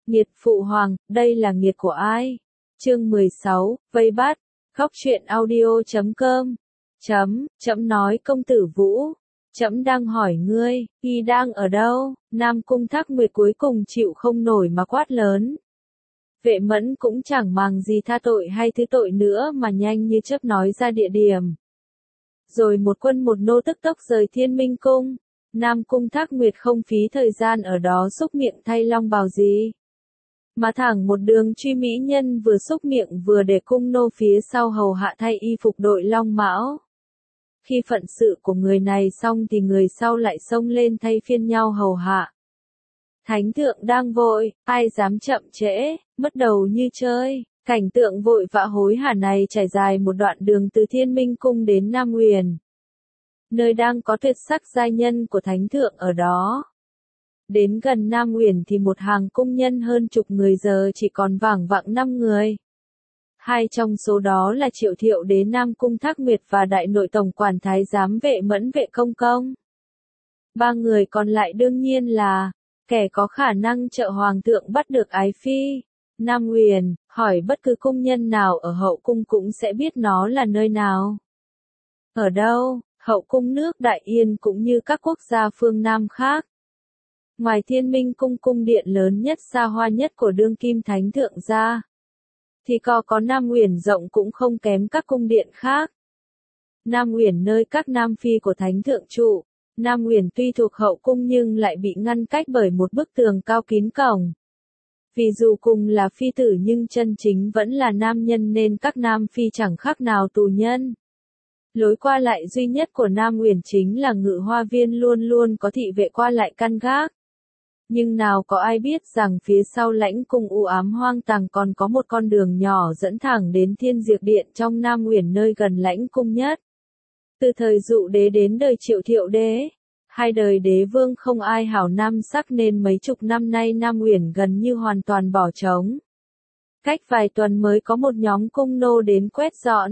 Nghiệt phụ hoàng, đây là nghiệt của ai? Chương 16, vây bắt. Góc truyện audio.com. Trẫm nói công tử Vũ. Trẫm đang hỏi ngươi, y đang ở đâu? Nam Cung Thác Nguyệt cuối cùng chịu không nổi mà quát lớn. Vệ Mẫn cũng chẳng màng gì tha tội hay thứ tội nữa mà nhanh như chớp nói ra địa điểm. Rồi một quân một nô tức tốc rời Thiên Minh Cung. Nam Cung Thác Nguyệt không phí thời gian ở đó xúc miệng thay long bào gì, mà thẳng một đường truy mỹ nhân vừa xúc miệng vừa để cung nô phía sau hầu hạ thay y phục đội long mão. Khi phận sự của người này xong thì người sau lại xông lên thay phiên nhau hầu hạ. Thánh thượng đang vội, ai dám chậm trễ, mất đầu như chơi. Cảnh tượng vội vã hối hả này trải dài một đoạn đường từ Thiên Minh Cung đến Nam Uyển, nơi đang có tuyệt sắc giai nhân của thánh thượng ở đó. Đến gần Nam Uyển thì một hàng cung nhân hơn chục người giờ chỉ còn vảng vặng 5 người. Hai trong số đó là Triệu Thiệu Đế Nam Cung Thác Nguyệt và Đại Nội Tổng quản Thái giám Vệ Mẫn Vệ Công Công. 3 người còn lại đương nhiên là kẻ có khả năng trợ hoàng thượng bắt được ái phi. Nam Uyển, hỏi bất cứ cung nhân nào ở hậu cung cũng sẽ biết nó là nơi nào. Ở đâu? Hậu cung nước Đại Yên cũng như các quốc gia phương Nam khác. Ngoài Thiên Minh Cung cung điện lớn nhất xa hoa nhất của đương kim thánh thượng ra, thì có Nam Uyển rộng cũng không kém các cung điện khác. Nam Uyển nơi các nam phi của thánh thượng trụ. Nam Uyển tuy thuộc hậu cung nhưng lại bị ngăn cách bởi một bức tường cao kín cổng. Vì dù cùng là phi tử nhưng chân chính vẫn là nam nhân nên các nam phi chẳng khác nào tù nhân. Lối qua lại duy nhất của Nam Uyển chính là Ngự Hoa Viên luôn luôn có thị vệ qua lại căn gác. Nhưng nào có ai biết rằng phía sau lãnh cung u ám hoang tàng còn có một con đường nhỏ dẫn thẳng đến Thiên Diệp Điện trong Nam Uyển nơi gần lãnh cung nhất. Từ thời Dụ Đế đến đời Triệu Thiệu Đế, hai đời đế vương không ai hảo nam sắc nên mấy chục năm nay Nam Uyển gần như hoàn toàn bỏ trống. Cách vài tuần mới có một nhóm cung nô đến quét dọn.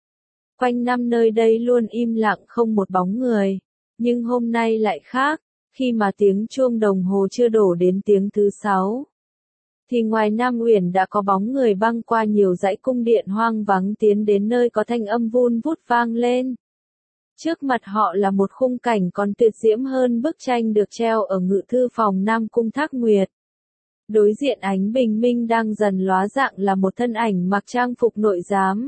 Quanh năm nơi đây luôn im lặng không một bóng người. Nhưng hôm nay lại khác, khi mà tiếng chuông đồng hồ chưa đổ đến tiếng thứ 6. Thì ngoài Nam Uyển đã có bóng người băng qua nhiều dãy cung điện hoang vắng tiến đến nơi có thanh âm vun vút vang lên. Trước mặt họ là một khung cảnh còn tuyệt diễm hơn bức tranh được treo ở ngự thư phòng Nam Cung Thác Nguyệt. Đối diện ánh bình minh đang dần lóa dạng là một thân ảnh mặc trang phục nội giám.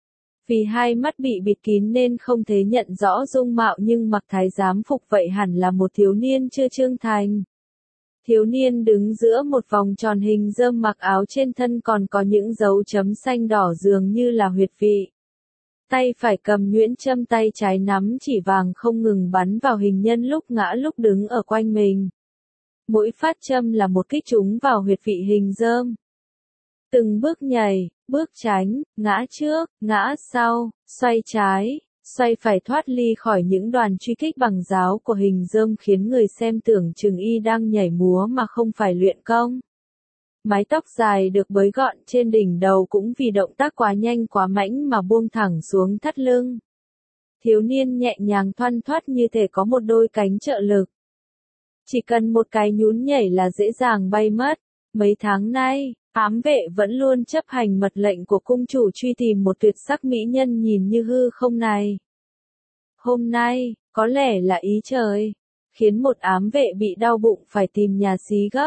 Vì hai mắt bị bịt kín nên không thể nhận rõ dung mạo nhưng mặc thái giám phục vậy hẳn là một thiếu niên chưa trưởng thành. Thiếu niên đứng giữa một vòng tròn hình rơm mặc áo trên thân còn có những dấu chấm xanh đỏ dường như là huyệt vị. Tay phải cầm nhuyễn châm tay trái nắm chỉ vàng không ngừng bắn vào hình nhân lúc ngã lúc đứng ở quanh mình. Mỗi phát châm là một kích trúng vào huyệt vị hình rơm. Từng bước nhảy, bước tránh, ngã trước, ngã sau, xoay trái, xoay phải thoát ly khỏi những đoàn truy kích bằng giáo của hình rơm khiến người xem tưởng chừng y đang nhảy múa mà không phải luyện công. Mái tóc dài được bới gọn trên đỉnh đầu cũng vì động tác quá nhanh quá mãnh mà buông thẳng xuống thắt lưng. Thiếu niên nhẹ nhàng thoăn thoắt như thể có một đôi cánh trợ lực. Chỉ cần một cái nhún nhảy là dễ dàng bay mất. Mấy tháng nay, ám vệ vẫn luôn chấp hành mật lệnh của cung chủ truy tìm một tuyệt sắc mỹ nhân nhìn như hư không này. Hôm nay, có lẽ là ý trời, khiến một ám vệ bị đau bụng phải tìm nhà xí gấp.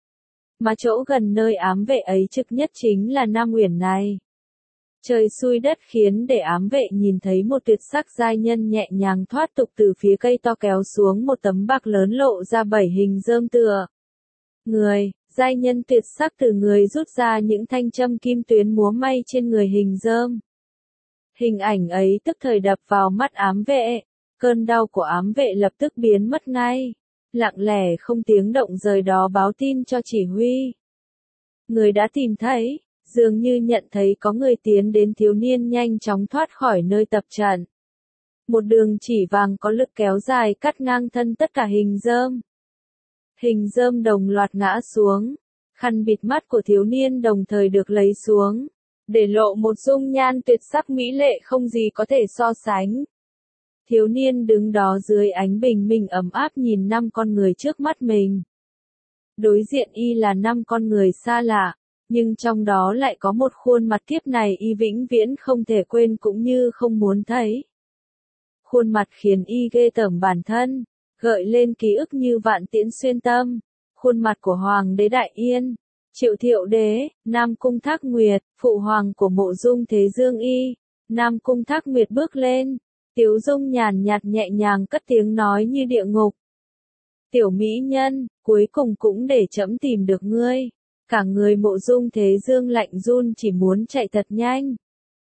Mà chỗ gần nơi ám vệ ấy trực nhất chính là Nam Uyển này. Trời xui đất khiến để ám vệ nhìn thấy một tuyệt sắc giai nhân nhẹ nhàng thoát tục từ phía cây to kéo xuống một tấm bạc lớn lộ ra 7 hình rơm tựa. Người, giai nhân tuyệt sắc từ người rút ra những thanh châm kim tuyến múa may trên người hình rơm. Hình ảnh ấy tức thời đập vào mắt ám vệ, cơn đau của ám vệ lập tức biến mất ngay. Lặng lẽ không tiếng động rời đó báo tin cho chỉ huy. Người đã tìm thấy, dường như nhận thấy có người tiến đến thiếu niên nhanh chóng thoát khỏi nơi tập trận. Một đường chỉ vàng có lực kéo dài cắt ngang thân tất cả hình rơm. Hình rơm đồng loạt ngã xuống, khăn bịt mắt của thiếu niên đồng thời được lấy xuống, để lộ một dung nhan tuyệt sắc mỹ lệ không gì có thể so sánh. Thiếu niên đứng đó dưới ánh bình minh ấm áp nhìn 5 con người trước mắt mình. Đối diện y là 5 con người xa lạ, nhưng trong đó lại có một khuôn mặt kiếp này y vĩnh viễn không thể quên cũng như không muốn thấy. Khuôn mặt khiến y ghê tởm bản thân, gợi lên ký ức như vạn tiễn xuyên tâm. Khuôn mặt của Hoàng đế Đại Yên, Triệu Thiệu đế, Nam Cung Thác Nguyệt, phụ hoàng của Mộ Dung Thế Dương y. Nam Cung Thác Nguyệt bước lên, Tiếu Dung nhàn nhạt nhẹ nhàng cất tiếng nói như địa ngục. Tiểu mỹ nhân, cuối cùng cũng để trẫm tìm được ngươi. Cả người Mộ Dung Thế Dương lạnh run chỉ muốn chạy thật nhanh.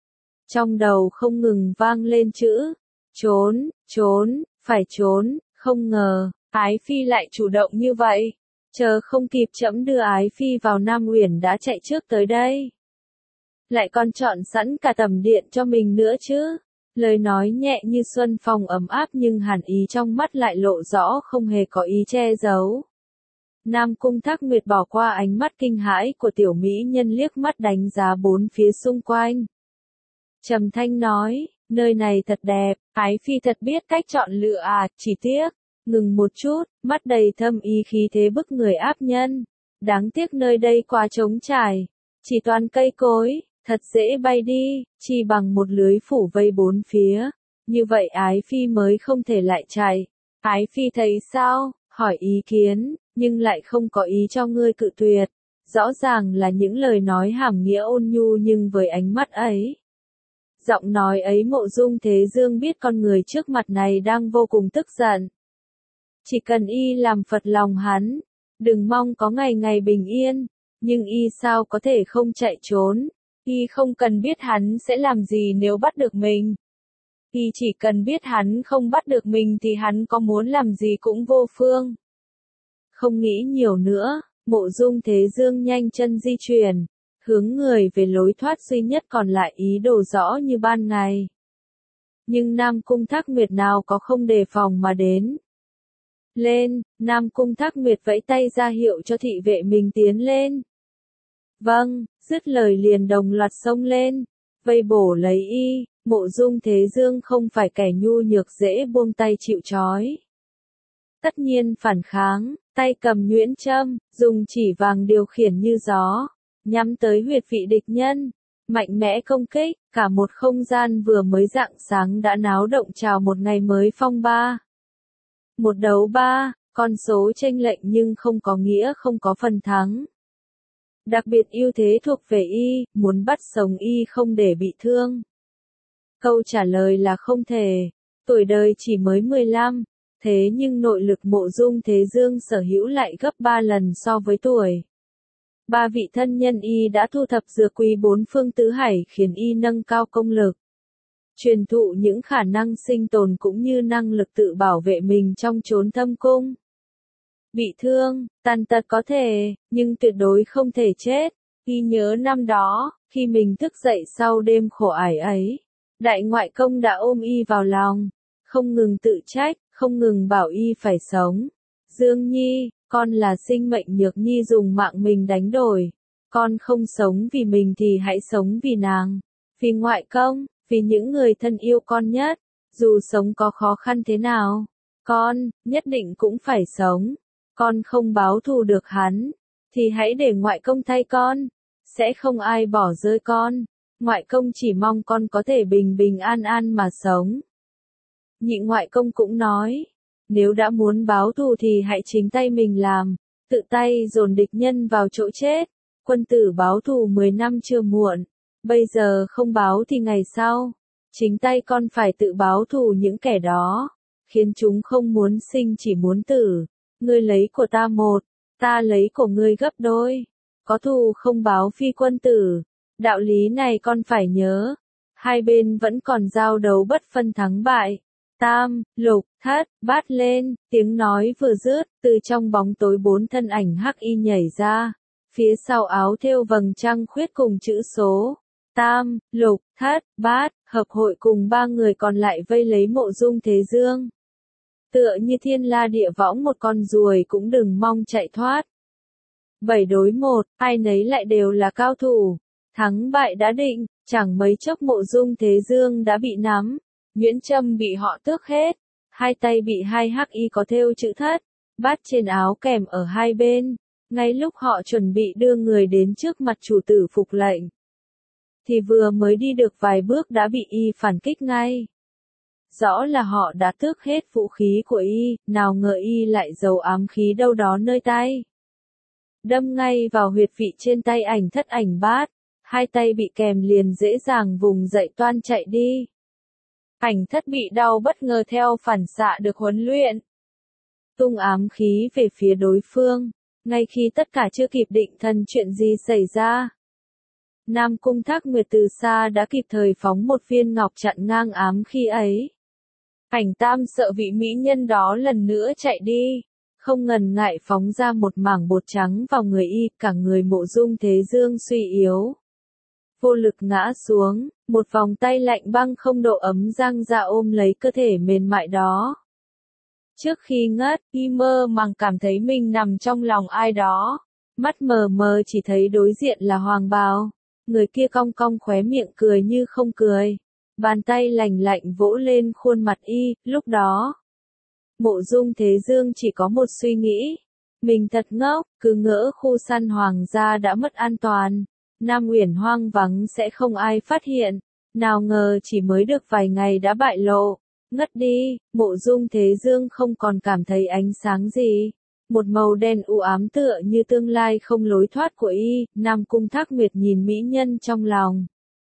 Trong đầu không ngừng vang lên chữ, trốn, trốn, phải trốn, không ngờ, Ái Phi lại chủ động như vậy. Chờ không kịp trẫm đưa Ái Phi vào Nam Uyển đã chạy trước tới đây. Lại còn chọn sẵn cả tầm điện cho mình nữa chứ. Lời nói nhẹ như xuân phong ấm áp nhưng hàn ý trong mắt lại lộ rõ không hề có ý che giấu. Nam Cung Thác Nguyệt bỏ qua ánh mắt kinh hãi của tiểu mỹ nhân liếc mắt đánh giá bốn phía xung quanh. Trầm thanh nói, nơi này thật đẹp, Ái Phi thật biết cách chọn lựa à, chỉ tiếc. Ngừng một chút, mắt đầy thâm ý khí thế bức người áp nhân. Đáng tiếc nơi đây quá trống trải, chỉ toàn cây cối, thật dễ bay đi, chỉ bằng một lưới phủ vây bốn phía. Như vậy Ái Phi mới không thể lại chạy. Ái Phi thấy sao, hỏi ý kiến, nhưng lại không có ý cho ngươi cự tuyệt. Rõ ràng là những lời nói hàm nghĩa ôn nhu nhưng với ánh mắt ấy. Giọng nói ấy Mộ Dung Thế Dương biết con người trước mặt này đang vô cùng tức giận. Chỉ cần y làm phật lòng hắn, đừng mong có ngày ngày bình yên, nhưng y sao có thể không chạy trốn, y không cần biết hắn sẽ làm gì nếu bắt được mình. Y chỉ cần biết hắn không bắt được mình thì hắn có muốn làm gì cũng vô phương. Không nghĩ nhiều nữa, Mộ Dung Thế Dương nhanh chân di chuyển, hướng người về lối thoát duy nhất còn lại ý đồ rõ như ban ngày. Nhưng Nam Cung Thác Nguyệt nào có không đề phòng mà đến. Lên, Nam Cung Thác Nguyệt vẫy tay ra hiệu cho thị vệ mình tiến lên. Vâng, dứt lời liền đồng loạt xông lên, vây bổ lấy y. Mộ Dung Thế Dương không phải kẻ nhu nhược dễ buông tay chịu trói. Tất nhiên phản kháng, tay cầm nhuyễn châm, dùng chỉ vàng điều khiển như gió, nhắm tới huyệt vị địch nhân, mạnh mẽ công kích, cả một không gian vừa mới rạng sáng đã náo động chào một ngày mới phong ba. Một đấu ba, con số chênh lệch nhưng không có nghĩa không có phần thắng. Đặc biệt ưu thế thuộc về y, muốn bắt sống y không để bị thương. Câu trả lời là không thể, tuổi đời chỉ mới 15, thế nhưng nội lực Mộ Dung Thế Dương sở hữu lại gấp 3 lần so với tuổi. 3 vị thân nhân y đã thu thập dược quý 4 phương tứ hải khiến y nâng cao công lực. Truyền thụ những khả năng sinh tồn cũng như năng lực tự bảo vệ mình trong chốn thâm cung. Bị thương, tàn tật có thể, nhưng tuyệt đối không thể chết. Y nhớ năm đó, khi mình thức dậy sau đêm khổ ải ấy, đại ngoại công đã ôm y vào lòng, không ngừng tự trách, không ngừng bảo y phải sống. Dương Nhi, con là sinh mệnh Nhược Nhi dùng mạng mình đánh đổi. Con không sống vì mình thì hãy sống vì nàng, vì ngoại công, vì những người thân yêu con nhất. Dù sống có khó khăn thế nào, con nhất định cũng phải sống. Con không báo thù được hắn, thì hãy để ngoại công thay con. Sẽ không ai bỏ rơi con. Ngoại công chỉ mong con có thể bình bình an an mà sống. Nhị ngoại công cũng nói, nếu đã muốn báo thù thì hãy chính tay mình làm, tự tay dồn địch nhân vào chỗ chết. Quân tử báo thù 10 năm chưa muộn, bây giờ không báo thì ngày sau, chính tay con phải tự báo thù những kẻ đó, khiến chúng không muốn sinh chỉ muốn tử. Ngươi lấy của ta một, ta lấy của ngươi gấp đôi. Có thù không báo phi quân tử. Đạo lý này con phải nhớ. Hai bên vẫn còn giao đấu bất phân thắng bại. Tam, lục, thất, bát lên, tiếng nói vừa dứt, từ trong bóng tối 4 thân ảnh hắc y nhảy ra. Phía sau áo thêu vầng trăng khuyết cùng chữ số. Tam, lục, thất, bát, hợp hội cùng 3 người còn lại vây lấy Mộ Dung Thế Dương. Tựa như thiên la địa võng một con ruồi cũng đừng mong chạy thoát. 7 đối 1, ai nấy lại đều là cao thủ. Thắng bại đã định, chẳng mấy chốc Mộ Dung Thế Dương đã bị nắm. Nhuyễn châm bị họ tước hết. Hai tay bị hai hắc y có thêu chữ thất, bát trên áo kèm ở hai bên. Ngay lúc họ chuẩn bị đưa người đến trước mặt chủ tử phục lệnh, thì vừa mới đi được vài bước đã bị y phản kích ngay. Rõ là họ đã tước hết vũ khí của y, nào ngờ y lại giấu ám khí đâu đó nơi tay. Đâm ngay vào huyệt vị trên tay Ảnh Thất Ảnh Bát, hai tay bị kèm liền dễ dàng vùng dậy toan chạy đi. Ảnh Thất bị đau bất ngờ theo phản xạ được huấn luyện, tung ám khí về phía đối phương, ngay khi tất cả chưa kịp định thần chuyện gì xảy ra. Nam Cung Thác Nguyệt từ xa đã kịp thời phóng một viên ngọc chặn ngang ám khí ấy. Ảnh Tam sợ vị mỹ nhân đó lần nữa chạy đi, không ngần ngại phóng ra một mảng bột trắng vào người y, cả người Mộ Dung Thế Dương suy yếu, vô lực ngã xuống, một vòng tay lạnh băng không độ ấm giang ra ôm lấy cơ thể mềm mại đó. Trước khi ngất, y mơ màng cảm thấy mình nằm trong lòng ai đó, mắt mờ mờ chỉ thấy đối diện là Hoàng Bào, người kia cong cong khóe miệng cười như không cười, bàn tay lành lạnh vỗ lên khuôn mặt y. Lúc đó, Mộ Dung Thế Dương chỉ có một suy nghĩ, mình thật ngốc, cứ ngỡ khu săn hoàng gia đã mất an toàn, Nam Uyển hoang vắng sẽ không ai phát hiện, nào ngờ chỉ mới được vài ngày đã bại lộ. Ngất đi, Mộ Dung Thế Dương không còn cảm thấy ánh sáng gì. Một màu đen u ám tựa như tương lai không lối thoát của y. Nam Cung Thác Nguyệt nhìn mỹ nhân trong lòng,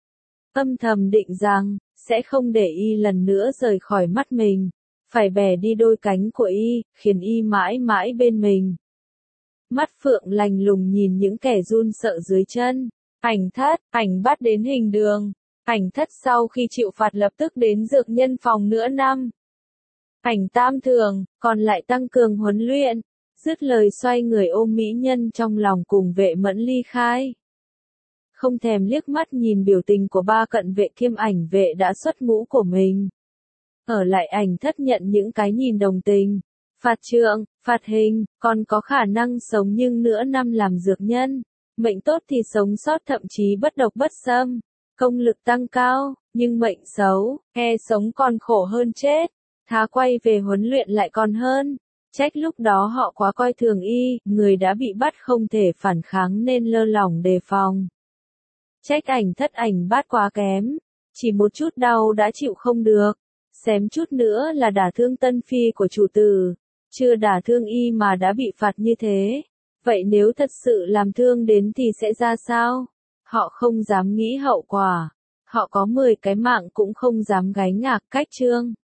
âm thầm định rằng, sẽ không để y lần nữa rời khỏi mắt mình, phải bẻ đi đôi cánh của y, khiến y mãi mãi bên mình. Mắt phượng lạnh lùng nhìn những kẻ run sợ dưới chân. Ảnh Thất, Ảnh Bát đến Hình Đường. Ảnh Thất sau khi chịu phạt lập tức đến dược nhân phòng nửa năm. Ảnh Tam Thường, còn lại tăng cường huấn luyện. Dứt lời xoay người ôm mỹ nhân trong lòng cùng Vệ Mẫn ly khai. Không thèm liếc mắt nhìn biểu tình của ba cận vệ kiêm ảnh vệ đã xuất ngũ của mình. Ở lại Ảnh Thất nhận những cái nhìn đồng tình. Phạt trượng, phạt hình, còn có khả năng sống nhưng nửa năm làm dược nhân. Mệnh tốt thì sống sót thậm chí bất độc bất xâm. Công lực tăng cao, nhưng mệnh xấu, e sống còn khổ hơn chết. Thà quay về huấn luyện lại còn hơn. Trách lúc đó họ quá coi thường y, người đã bị bắt không thể phản kháng nên lơ lỏng đề phòng. Trách Ảnh Thất Ảnh Bát quá kém, chỉ một chút đau đã chịu không được, xém chút nữa là đả thương tân phi của chủ tử, chưa đả thương y mà đã bị phạt như thế. Vậy nếu thật sự làm thương đến thì sẽ ra sao? Họ không dám nghĩ hậu quả, họ có 10 cái mạng cũng không dám gánh ngạc cách chương.